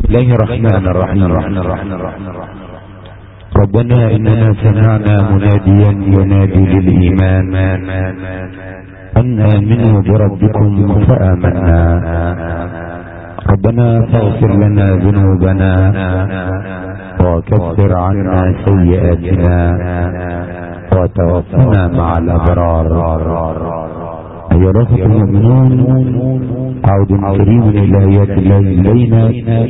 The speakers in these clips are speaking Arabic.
الله الرحمن الرحيم. ربنا إننا سمعنا مناديا ينادي للإيمان أن آمنوا بربكم فآمنا. ربنا فاغفر لنا ذنوبنا وكفر عنا سيئاتنا وتوفنا مع الأبرار. أيها الأخوة المؤمنون، عود كريم إلى آيات الله إلينا،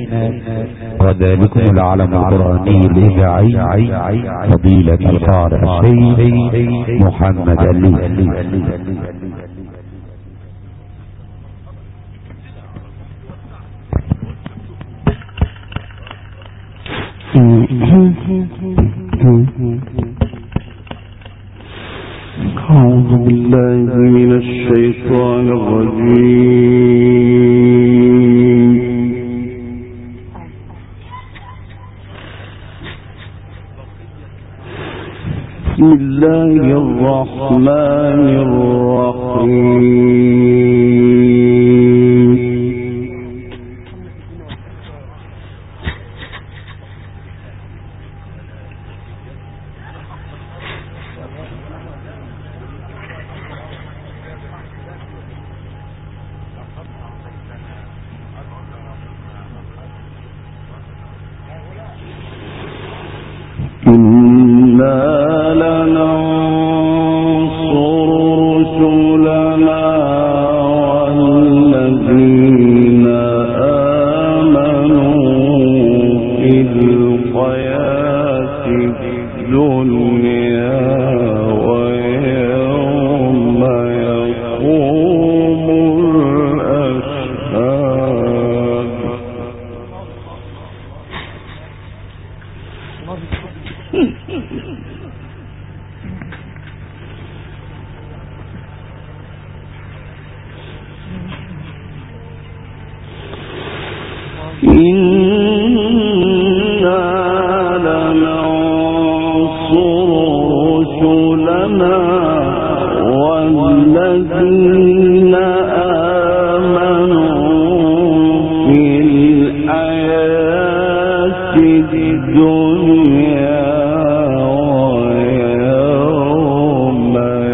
وذلكم العلم القرآني الإذاعي فضيلة القارئ الشيخ محمد علي. أعوذ بالله من الشيطان الرجيم. بسم الله الرحمن الرحيم. إنا لننصر رسلنا والذين آمنوا في الحياة الدنيا ويوم يقوم الأشهاد. إنا لننصر رسلنا والذين آمنوا في الحياة الدنيا ويوم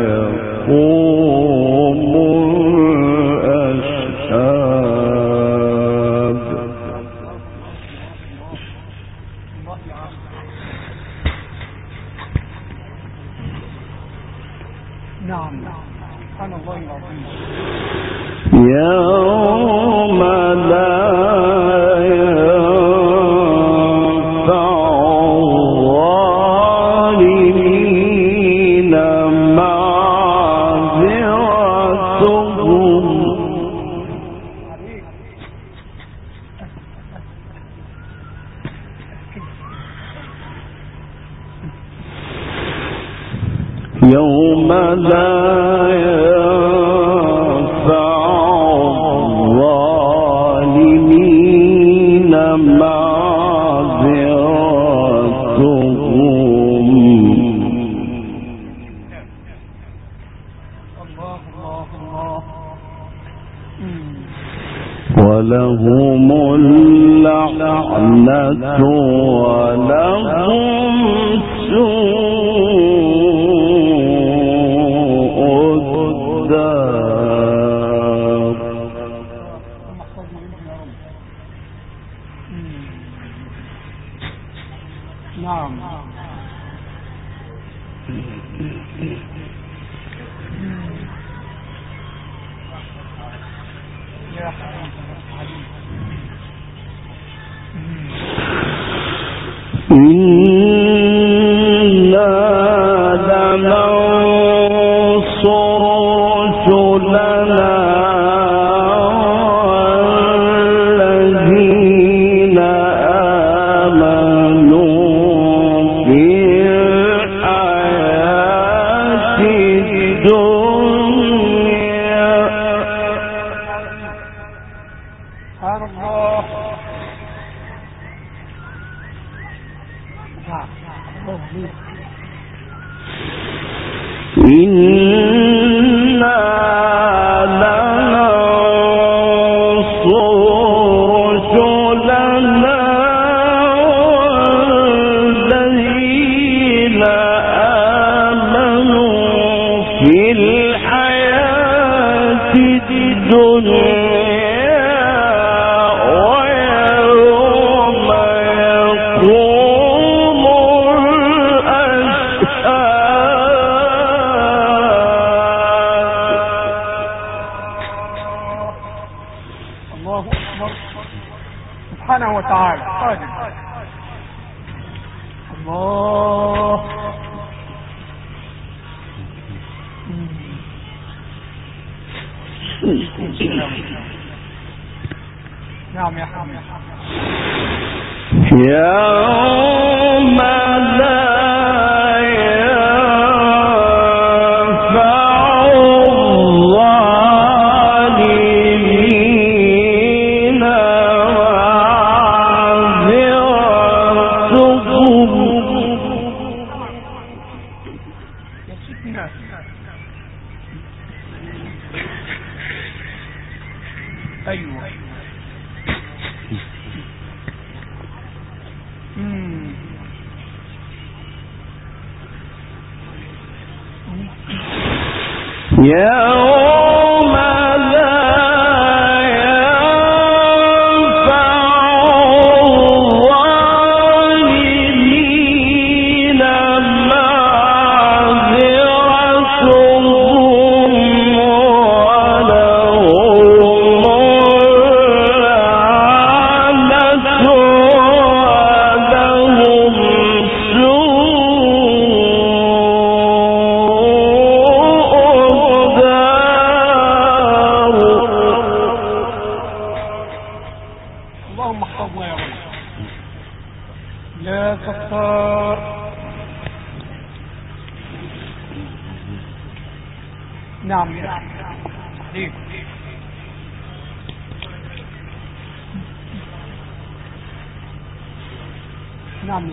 يقوم الأشهاد. نعم سبحان الله العظيم. يوم لا ينفع الظالمين معذرتهم يوم لا ينفع الظالمين معذرتهم ولهم اللعنة ولهم سوء الدار. نعم يا إنا لننصر رسلنا والذين آمنوا في الحياة الدنيا. سبحان الله. إنا لننصر رسلنا سبحانه وتعالى قادر. الله. نعم يا حبيبي. يوم لا يوم لا ينفع الظالمين معذرتهم نعم نعم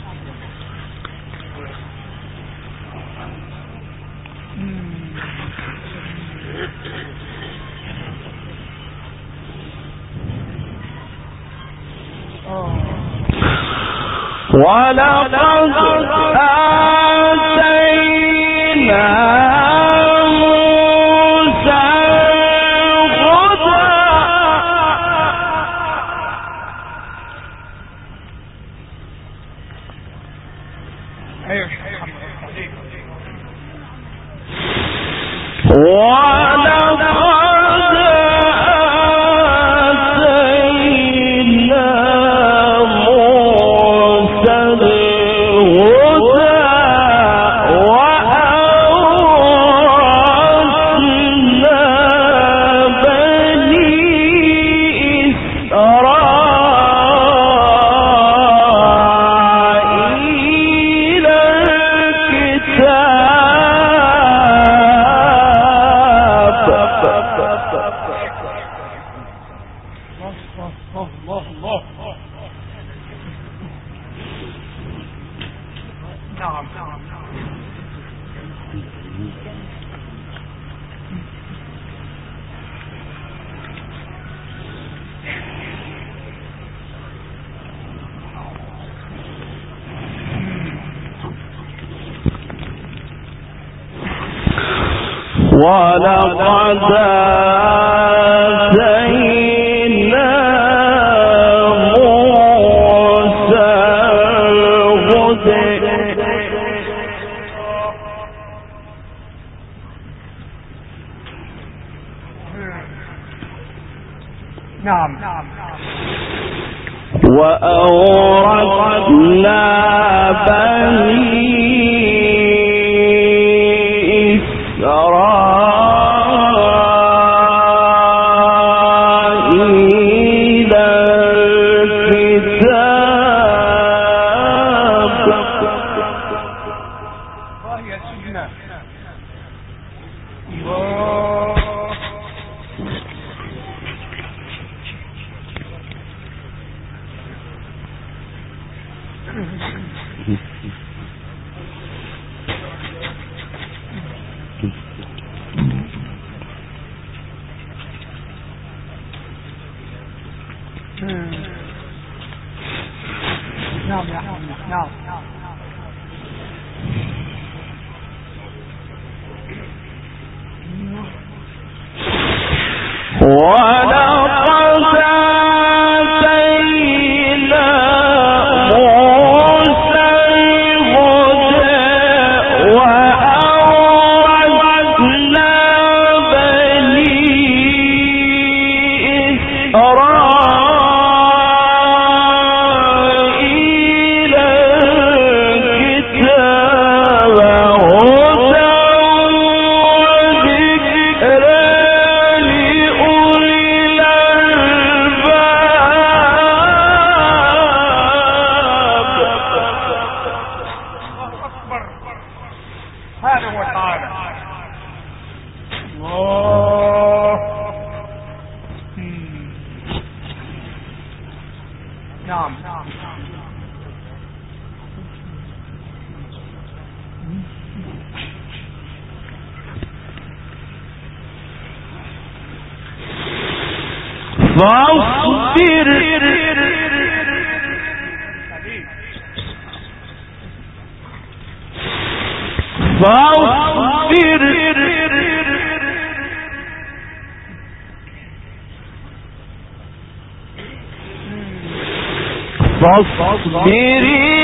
ولقد آتينا موسى الهدى ولقد آتينا موسى الهدى نعم وأورثنا بني إسرائيل الكتاب يا سيدنا نعم يا حبيبي نعم فاصبر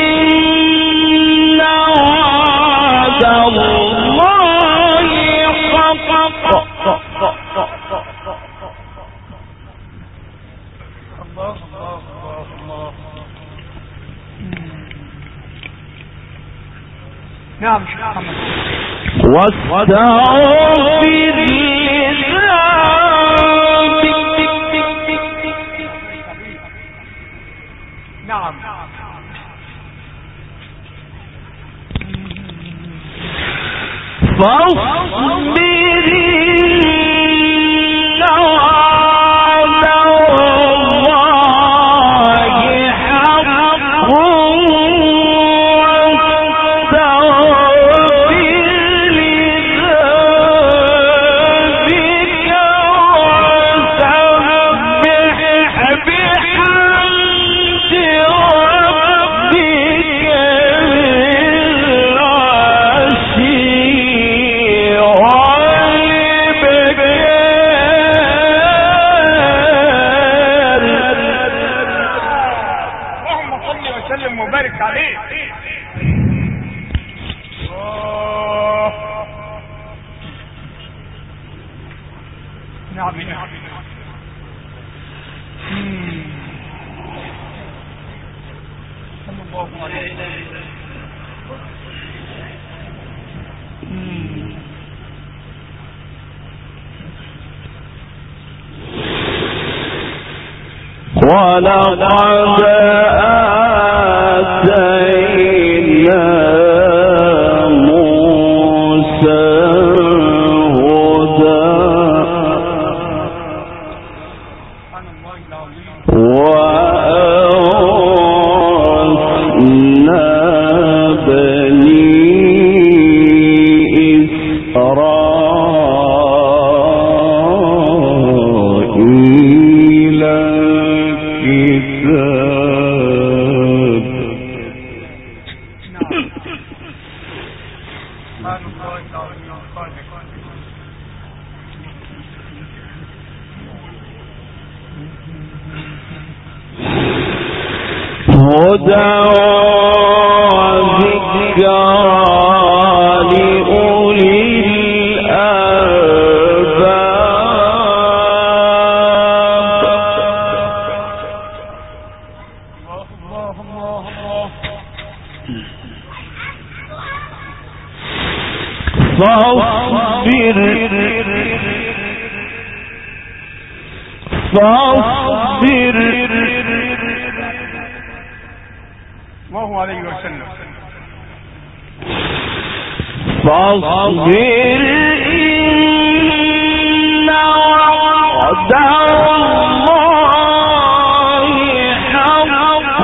إن وعد الله حق. نعم واستغفر نعم فاصبر إن وعد الله حق واستغفر لذنبك وسبح بحمد ربك بالعشي والإبكار. اللهم صل وسلم وبارك عليه. نعم نعم صلى الله عليه وسلم. ولقد آتينا موسى هدى سبحان الله العظيم. وأورثنا بني إسرائيل الكتاب. سبحان الله العظيم الخالق. هدى وذكرى لأولي الألباب. الله الله الله. فاصبر الله عليه وسلم. فاصبر إن وعد الله حق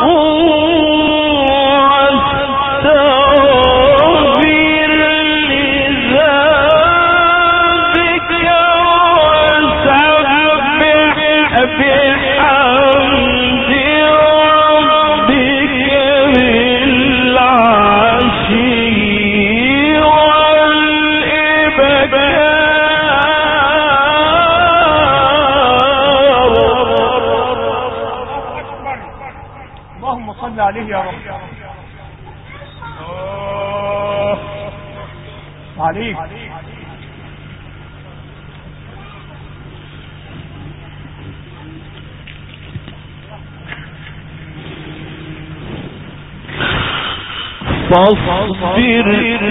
واستغفر لذنبك وسبح بحمد ربك بالعشي والإبكار. عليه يا رب. عليك. فاصبر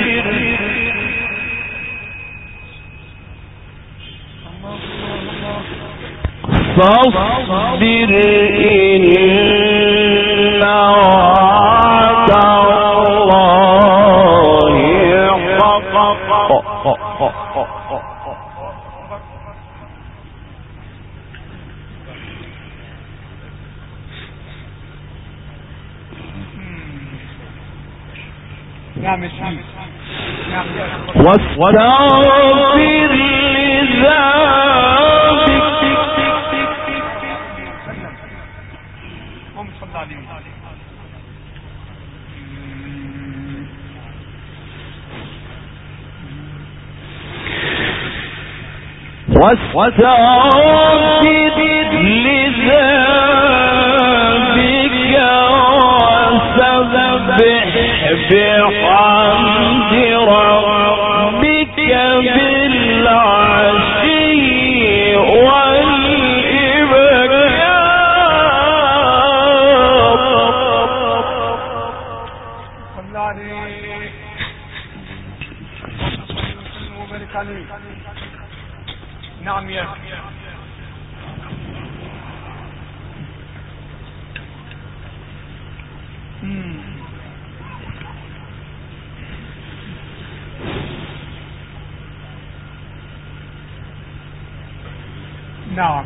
فاصبر إن وعد الله حق. نعم الشيء. نعم. واستغفر لذنبك. هم صلى عليه. واستغفر لذنبك وسبح بحمد ربك بالعشي والإبكار. صلى عليه وبارك عليه. نعم يا أخي. نعم.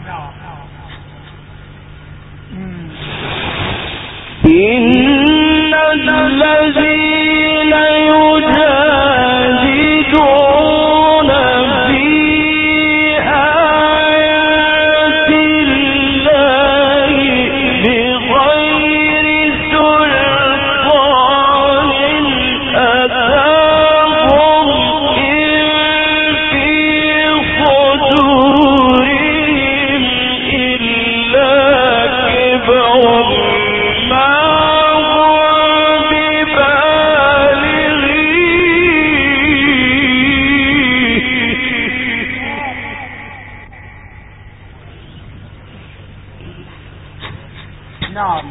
إن الذين يجادلون في آيات الله بغير سلطان أتاهم إن في صدورهم إلا كبر ما هم ببالغيه. نعم.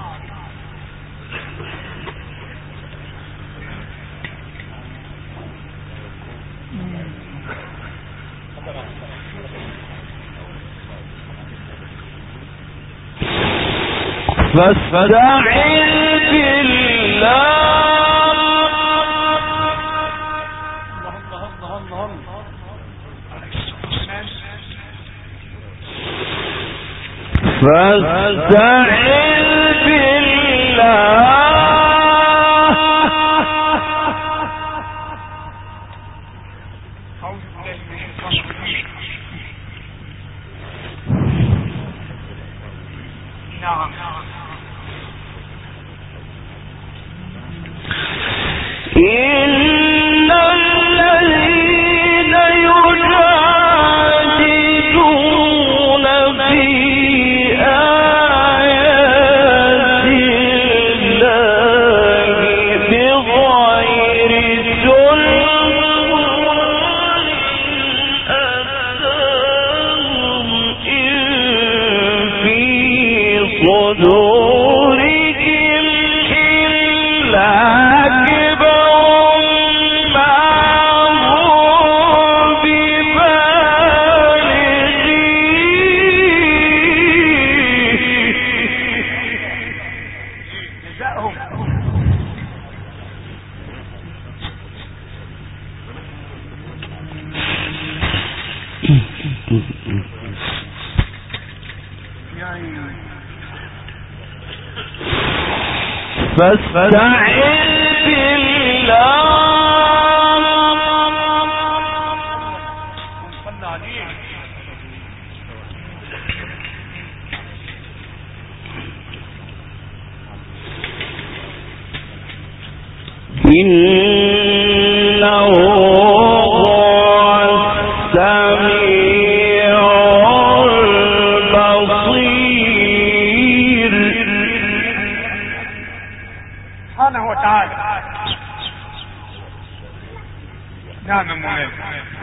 فاستعذ بالله فاستعذ بالله أعوذ بالله من الشيطان الرجيم. نعم. إن الذين يجادلون في آيات الله بغير سلطان أتاهم إن في صدورهم إلا كبر ما هم ببالغيه. جزاءهم. يعني فاستعذ بالله صلى عليه. إنه هو السميع البصير. وتعالى. نعم يا مولانا.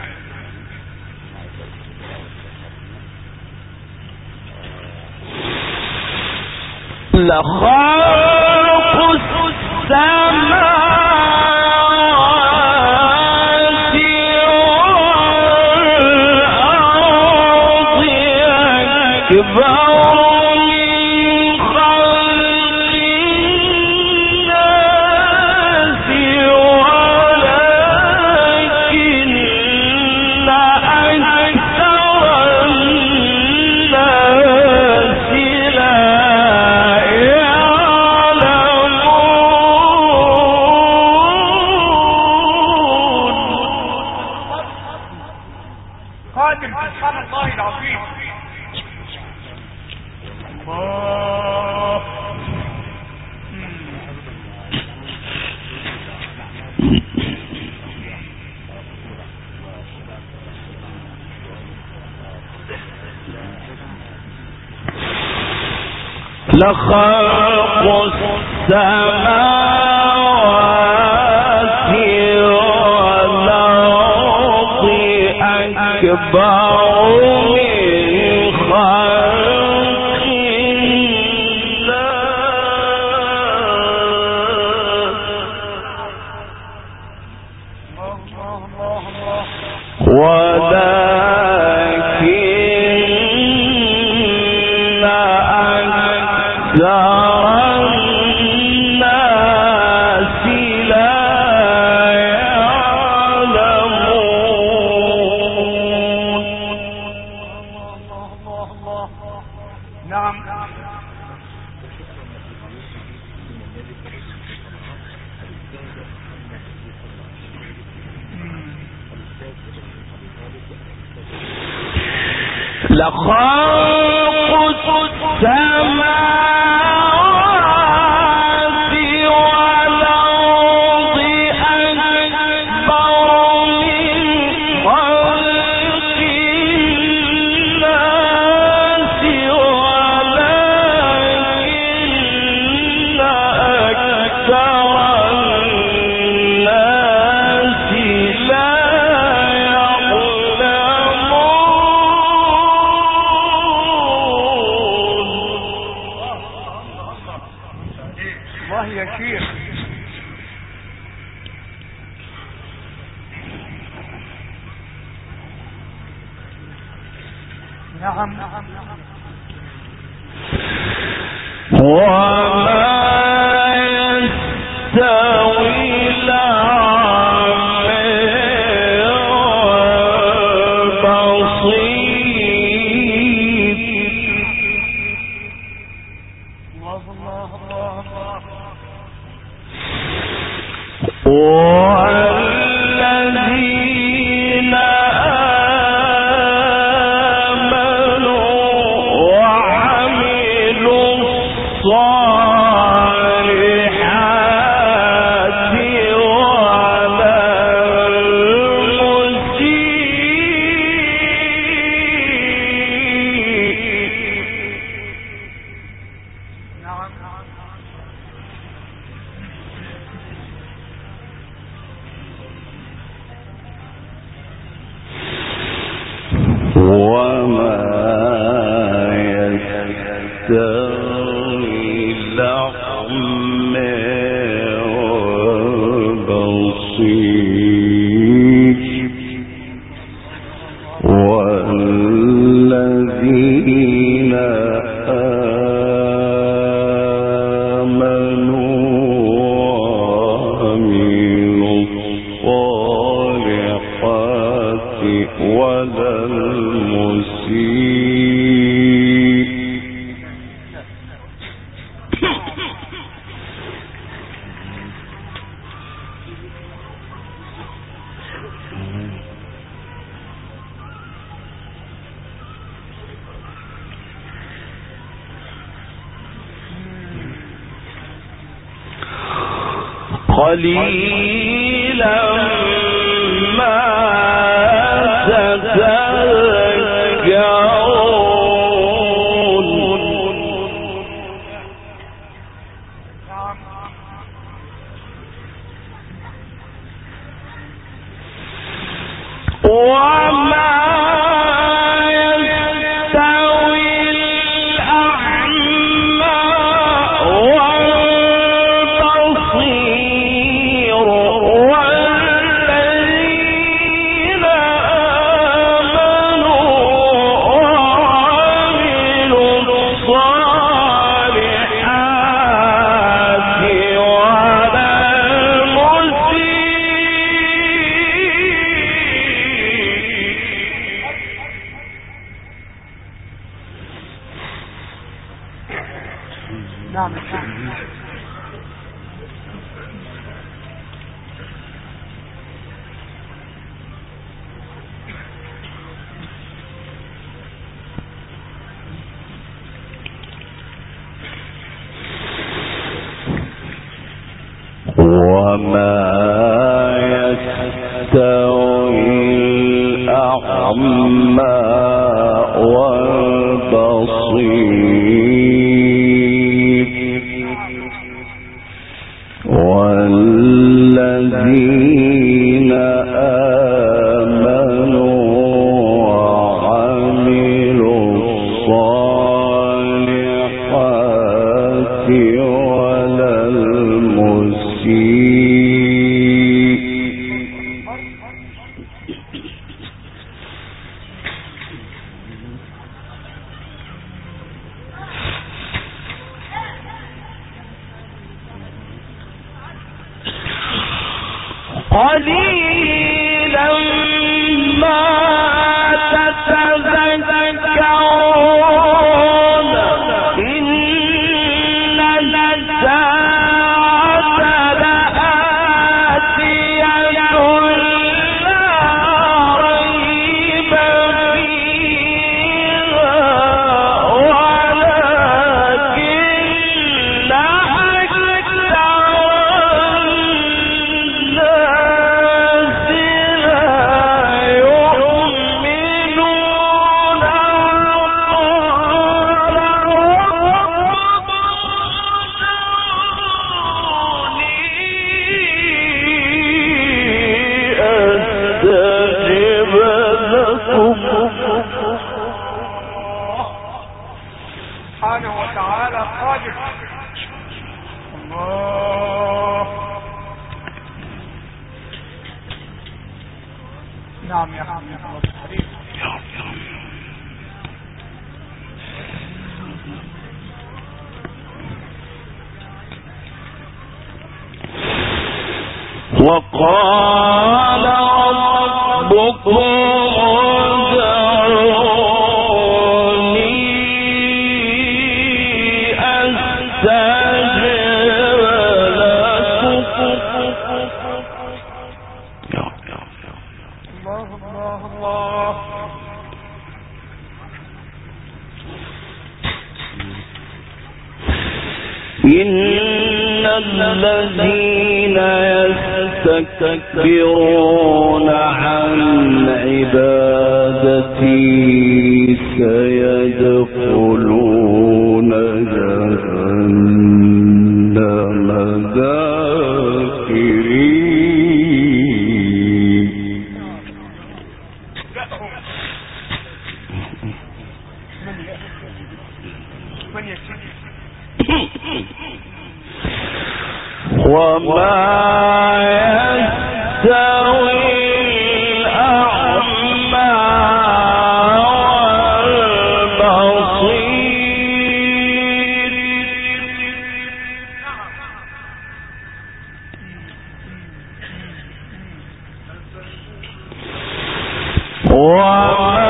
لخلق السماوات والأرض أكبر قادم سبحان الله العظيم. الله. لخلق السماوات والأرض أكبر من خلق ولكن أكثر الناس لا يعلمون. نعم. لخلق السماوات والأرض أكبر من خلق الناس ولكن أكثر الناس لا الله يا شيخ. نعم. وما يستوي الأعمى والبصير والذين آمنوا وعملوا الصالحات ولا المسيء. نعم. وما يستوي الأعمى والبصير والذين آمنوا وعملوا الصالحات ولا المسيء. قليلا ما تذكرون. نعم. وما يستوي الأعمى والبصير والذين آمنوا وعملوا الصالحات ولا المسيء. قليلا ما تتذكرون إن الساعة لآتية لا ريب فيها ولكن سبحانه وتعالى قادر. الله. نعم يا حبيبي الله الحبيب. وقال ربكم ادعوني أستجب لكم. الله الله الله. إن الذين يستكبرون عن عبادتي سيدخلون جهنم داخرين. من يكفي وما يستوي الأعمى والبصير وما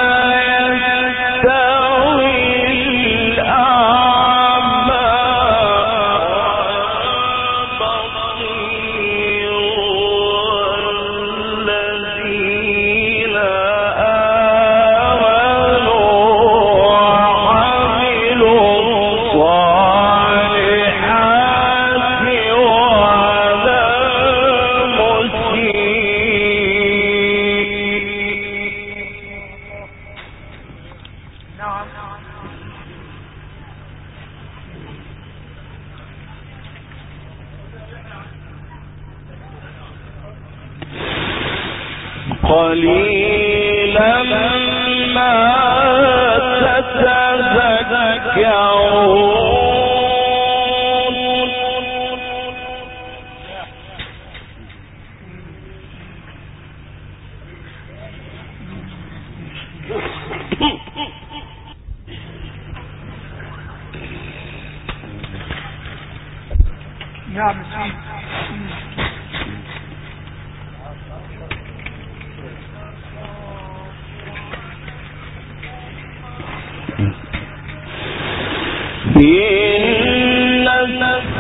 قليلا ما تتذكرون. نعم سيدي. إن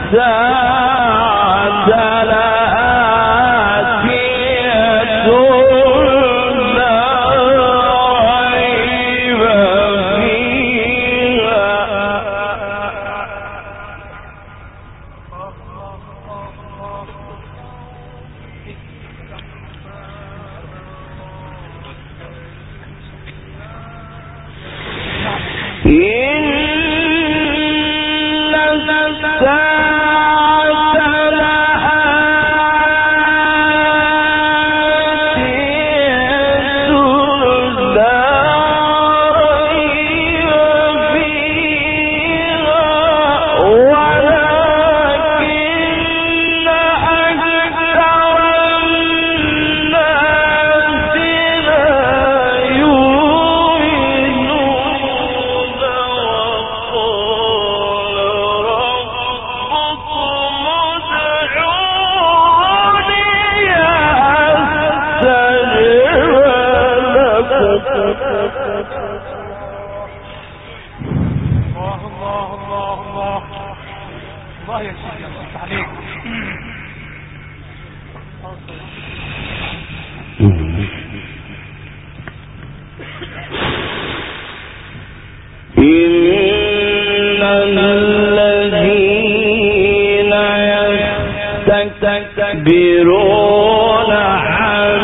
يستكبرون عن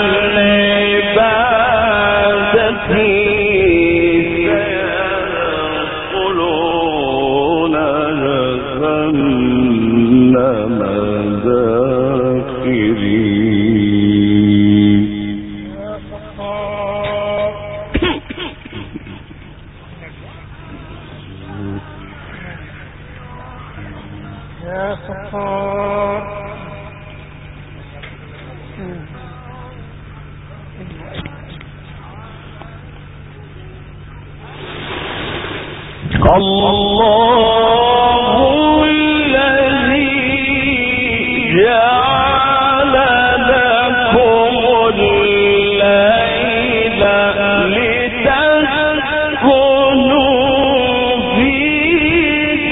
عبادتي سيدخلون جهنم داخرين. يا ستار الله الذي جعل لكم الليل لتسكنوا فيه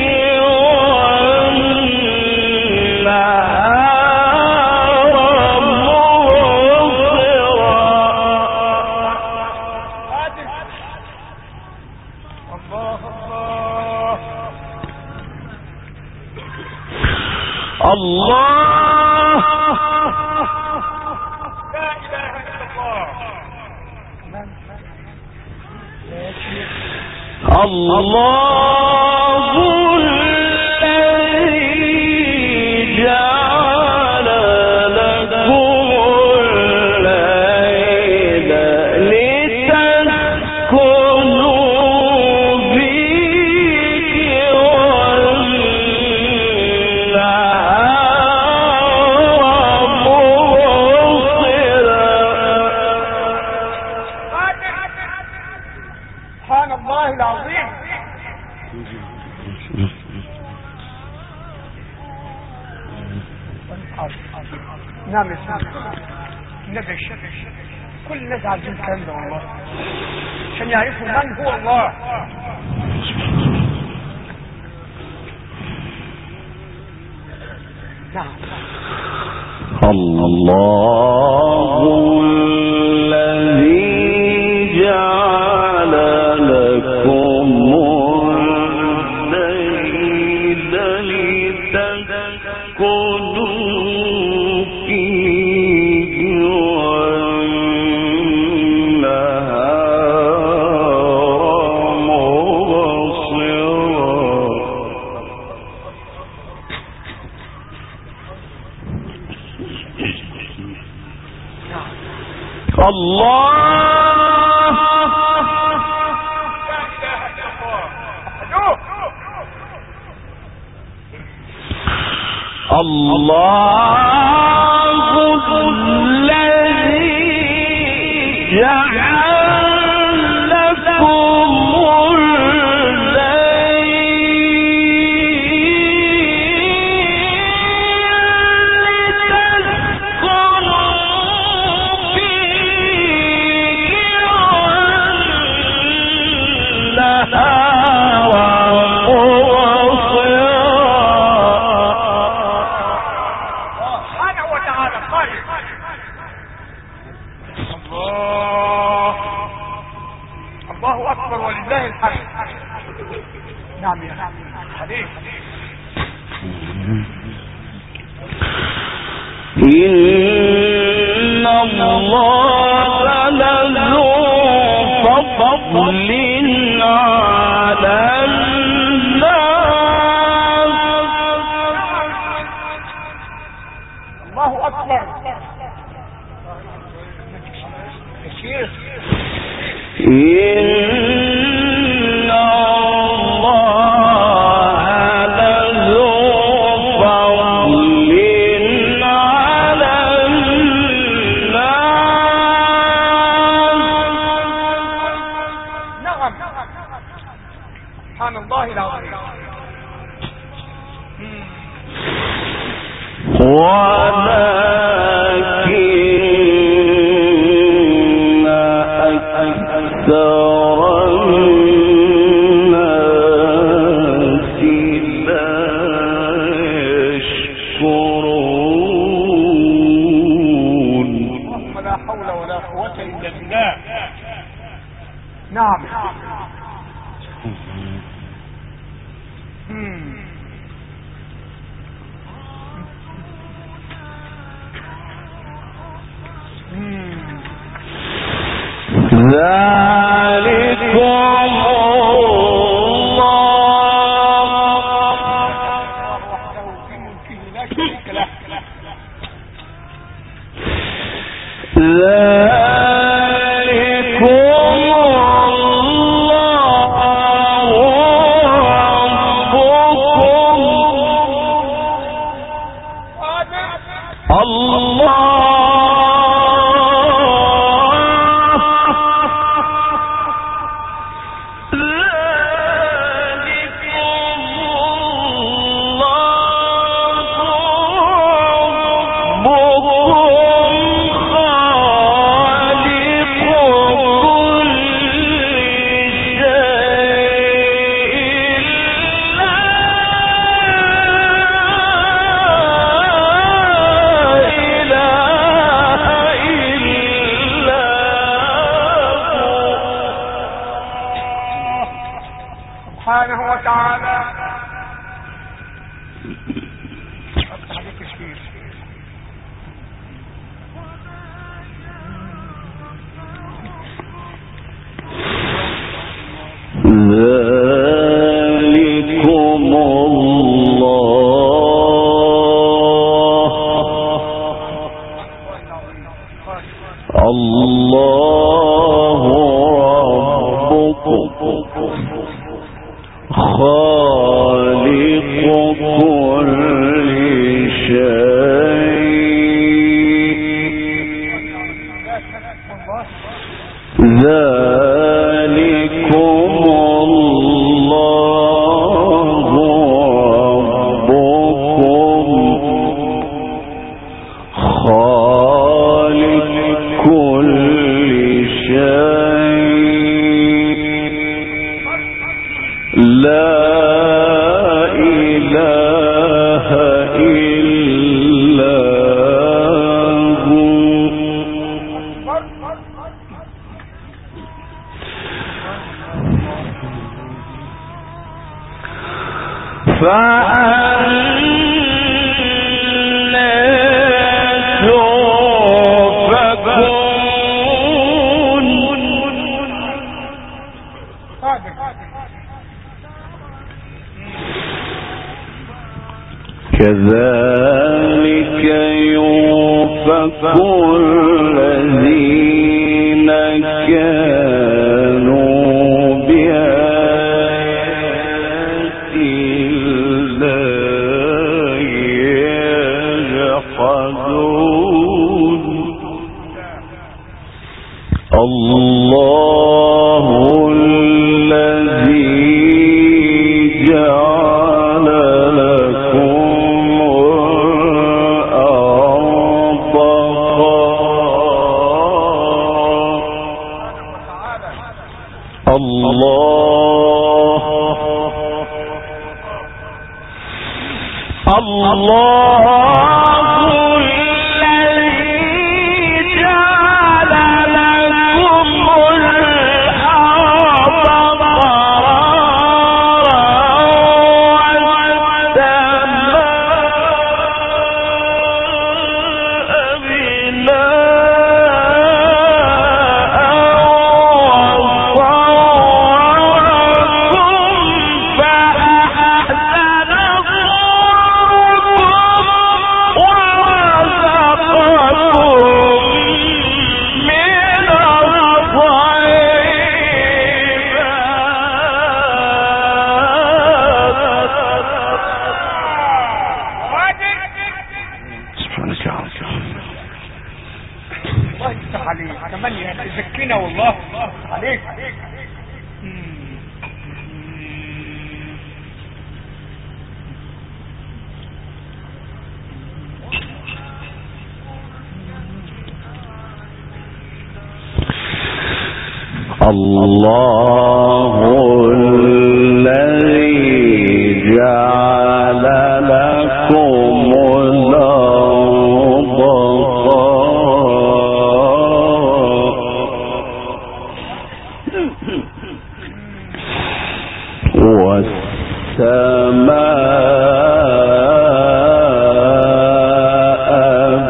والنهار مبصرا. الله لا اله الا الله الذي جعل لكم الليل لتسكنوا فيه والنهار مبصرا. سبحان الله العظيم. نعم يا سيدي النبي كل الناس عارفين الكلام ده والله عشان يعرفوا من هو الله. نعم الله الذي جعل لكم الليل لتسكنوا فيه والنهار مبصرا. الله الذي جعل لكم الليل نعم يا حبيبي. إن الله لذو فضل على الناس. الله أكبر. إن الله لذو فضل على الناس. نعم سبحان الله العظيم. ولكن أكثر الناس لا يشكرون. اللهم لا حول ولا قوة إلا بالله. نعم. ذلكم سبحانه وتعالى. ذلكم الله ربكم خالق كل شيء. ذلكم الله ربكم خالق كل شيء لا إله إلا هو. فأنا تؤفكون. كذلك يؤفك الذين كانوا بآيات الله يجحدون. الله الذي جعل لكم الأرض قرارا. الله الذي جعل لكم الأرض قرارا فينا والله عليك. الله الذي جعل لكم الأرض والسماء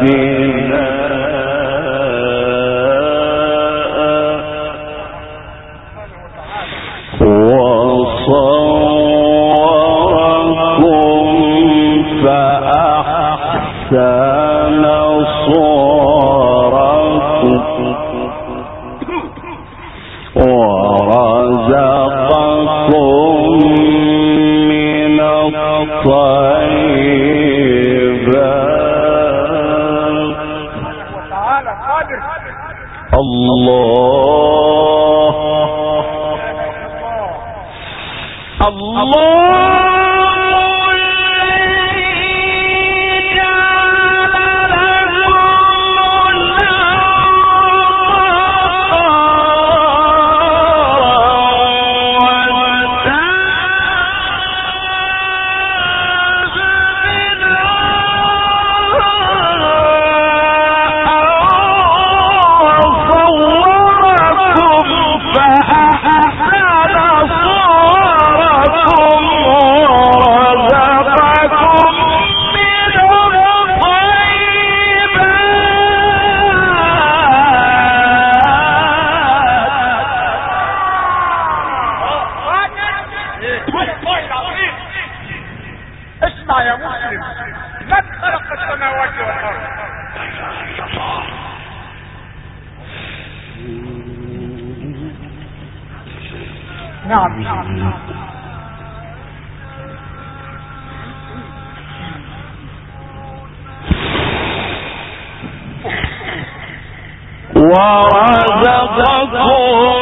فأحسن صوركم ورزقكم من الطيبات. الله الله ورزقكم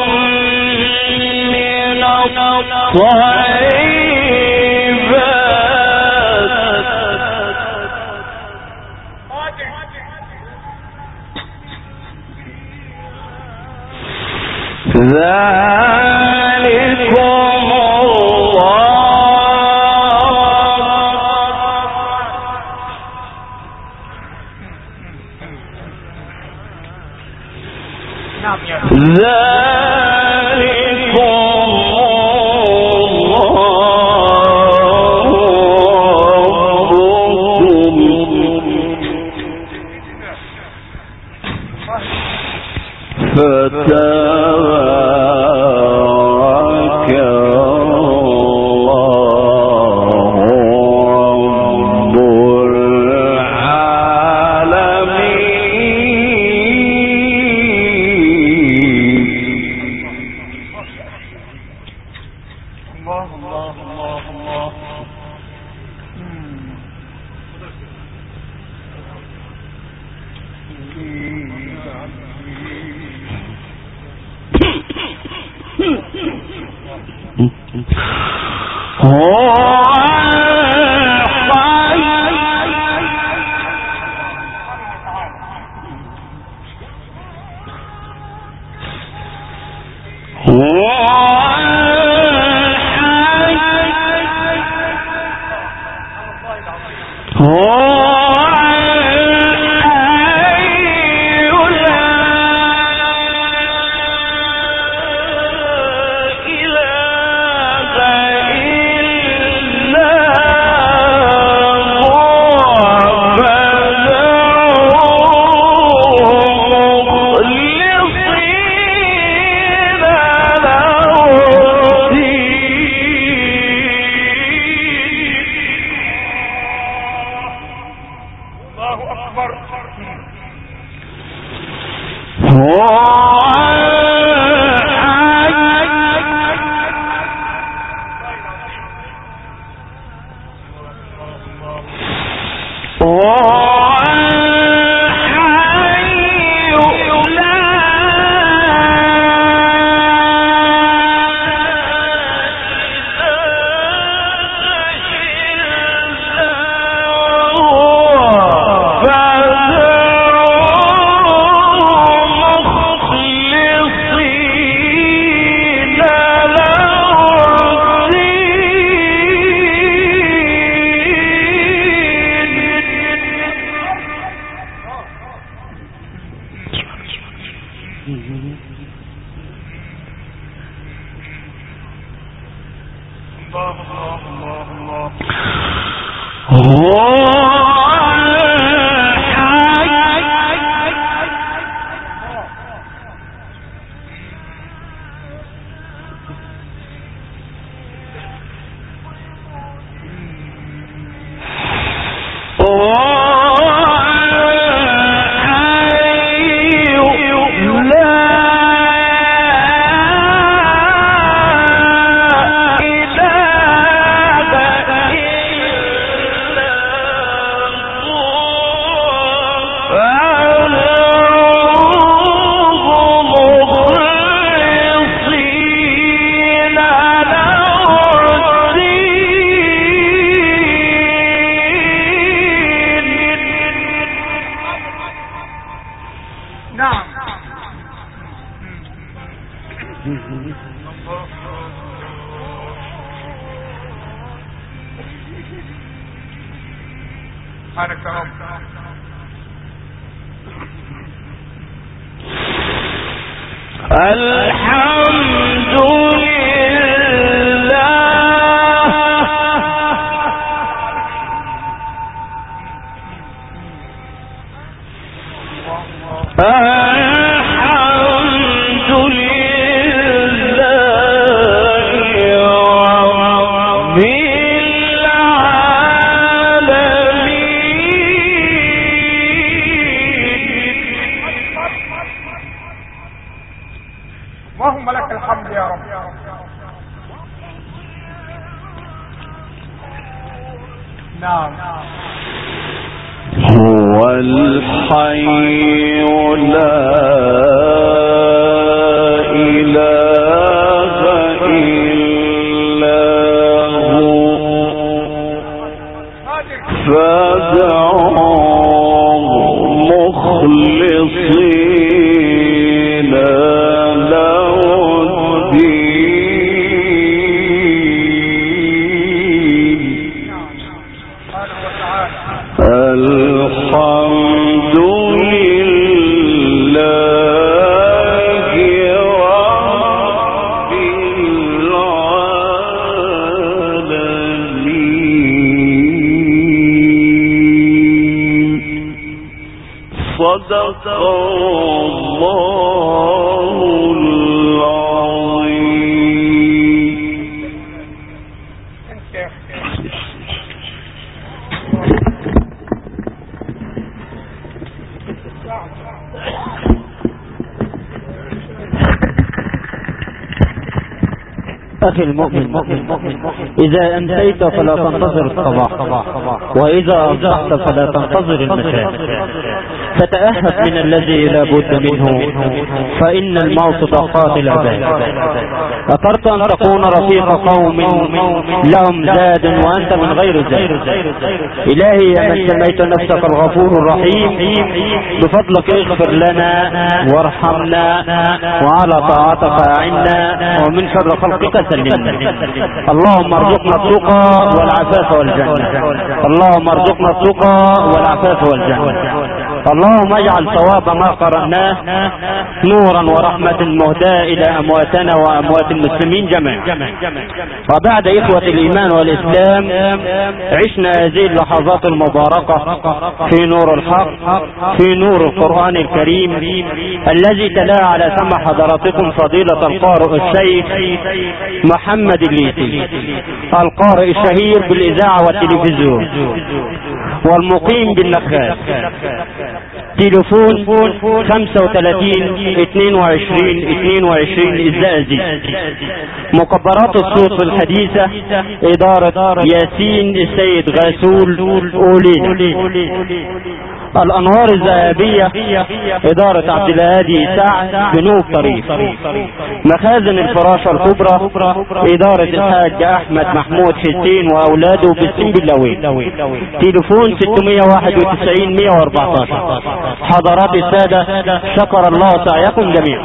من اللهم لك الحمد يا رب. نعم. هو الحي لا إله إلا هو فادعوه مخلصين له الدين. الحمد لله رب العالمين. صدق الله العظيم. أخي المؤمن، إذا أمسيت فلا تنتظر الصباح، وإذا أصبحت فلا تنتظر المساء، فتأهب من الذي لا بد منه، فإن الموت دقات العباد. أثرت أن تكون رفيق قوم لهم زاد وأنت من غير زاد. إلهي يا من سميت نفسك الغفور الرحيم، بفضلك اغفر لنا وارحمنا، وعلى طاعتك أعنا، ومن شر خلقك سلمنا. اللهم ارزقنا التقى والعفاف والجنة. اللهم ارزقنا التقى والعفاف والجنة. اللهم اجعل ثواب ما قرأناه نورا ورحمة مهداة إلى أمواتنا وأموات المسلمين جميعا. وبعد إخوة الإيمان والإسلام، عشنا هذه اللحظات المباركة في نور الحق، في نور القرآن الكريم الذي تلا على سمع حضراتكم فضيلة القارئ الشيخ محمد الليثي، القارئ الشهير بالإذاعة والتلفزيون والمقيم بالنخاس. تليفون 35-22-22 الزقازيق. مكبرات الصوت الحديثة إدارة ياسين السيد غاسول أولينا. الأنوار الذهبية إدارة عبد الهادي سعد بنوب طريق. مخازن الفراشة الكبرى إدارة الحاج أحمد محمود حسين وأولاده بالسن باللوين. تليفون 691-114. حضرات السادة، شكر الله سعيكم جميعا.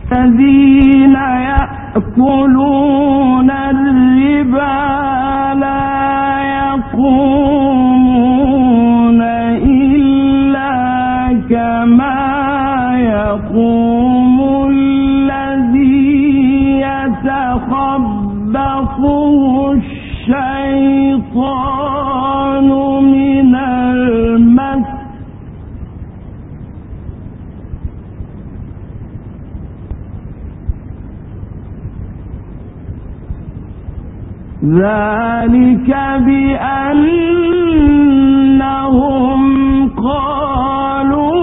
الذين يأكلون الربا لا يقومون إلا كما يقوم الذي يتخبطه الشيطان من المس ذلك بأنهم قالوا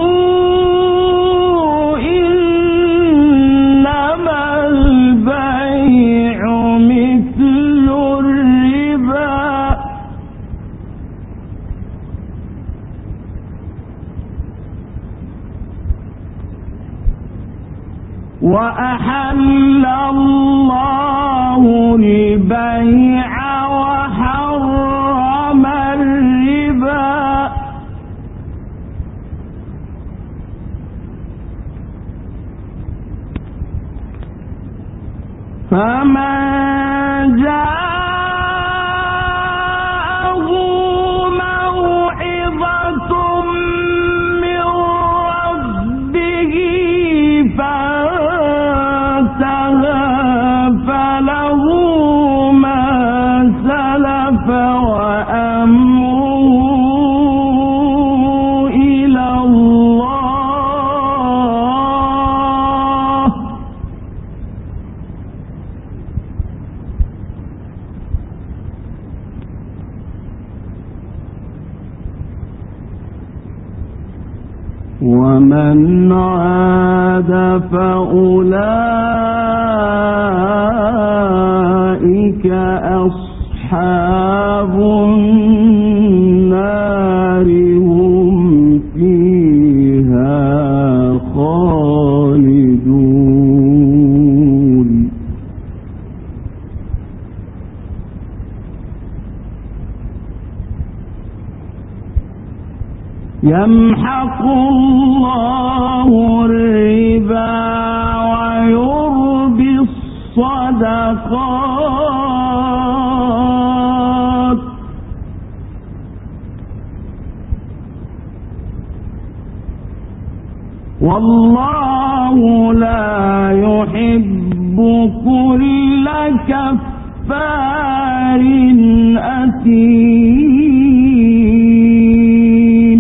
إنما البيع مثل الربا وأحل الله البيع وحرم الربا فمن جاءه موعظة من ربه فانتهى فله ما سلف وأمره إلى الله ومن عاد فأولئك أصحاب النار هم فيها خالدون يمحق الله الربا ويربي الصدقات والله لا يحب كل كفار أثيم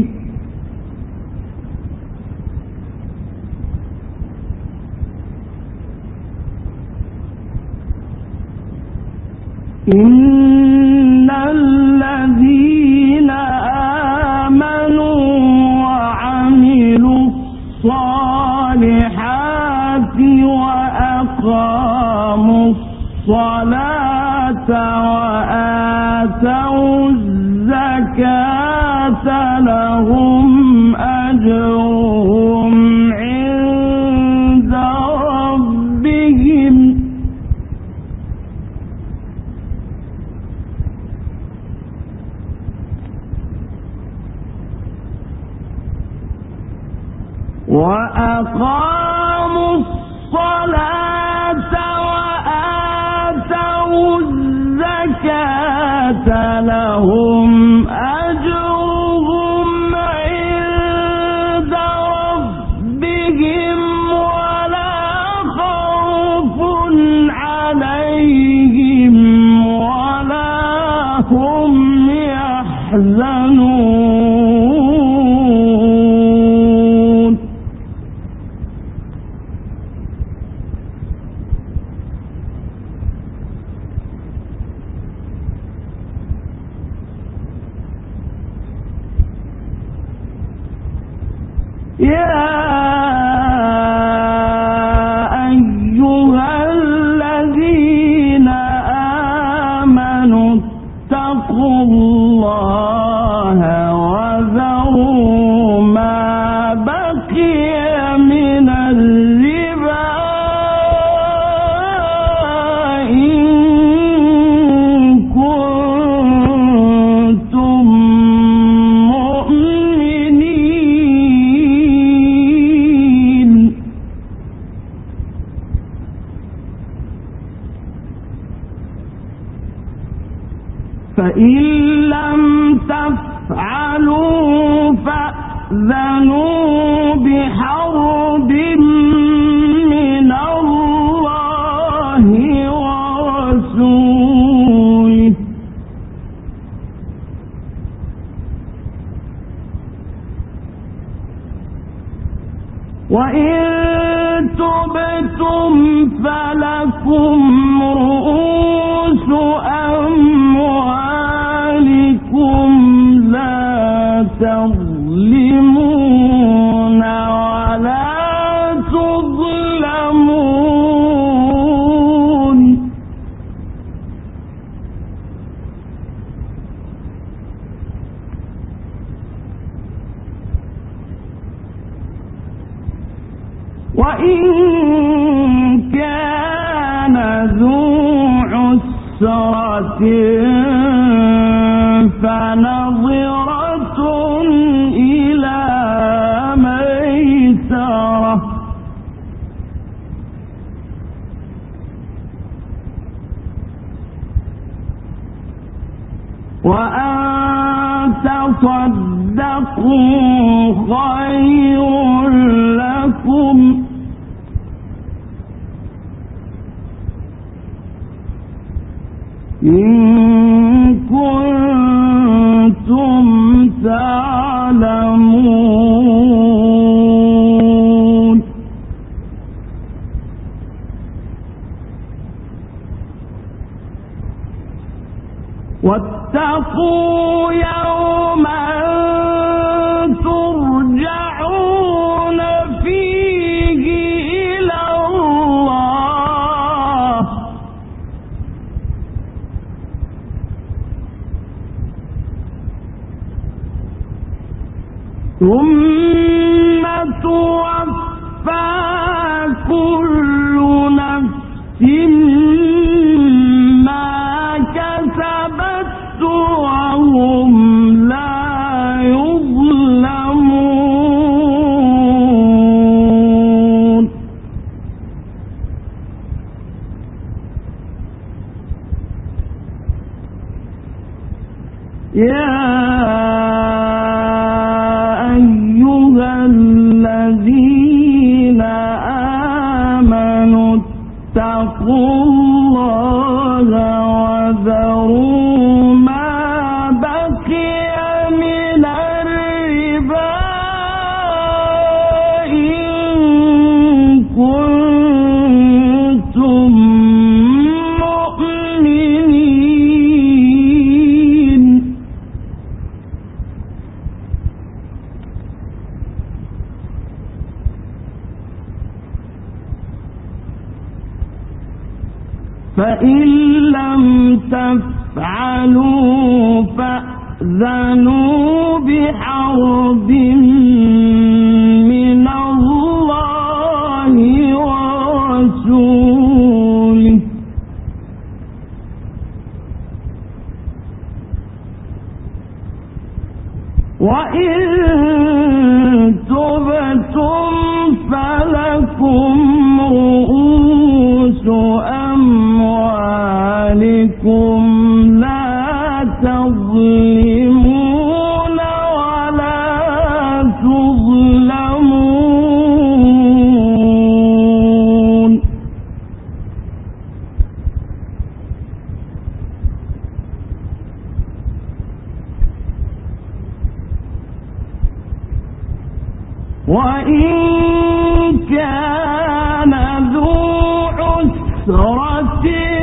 إن الذين آمنوا وعملوا الصالحات وأقاموا الصلاة وآتوا الزكاة لهم أجرهم عند ربهم وأقاموا الصلاة وآتوا الزكاة لهم أجرهم عند ربهم ولا خوف عليهم ولا هم يحزنون يا أيها الذين آمنوا اتقوا الله وذروا ما بقي من الربا إن كنتم مؤمنين فإن لم تفعلوا فأذنوا بحرب من الله ورسوله وإن تبتم فلكم رؤوس أموالكم لا تظلمون ولا تظلمون وإن كان ذو عسرة فنظرة إلى ميسرة وأن تصدقوا خير لكم إن كنتم تعلمون واتقوا يوما ترجعون فيه إلى الله ثم توفى كل نفس ما كسبت وهم لا يظلمون يا الذين آمنوا اتقوا الله وذروا ما بقي من الربا إن كنتم مؤمنين فإن لم تفعلوا فأذنوا بحرب من الله ورسوله وإن تبتم فلكم رؤوس أموالكم لا تظلمون ولا تظلمون وإن كان ذو عسرة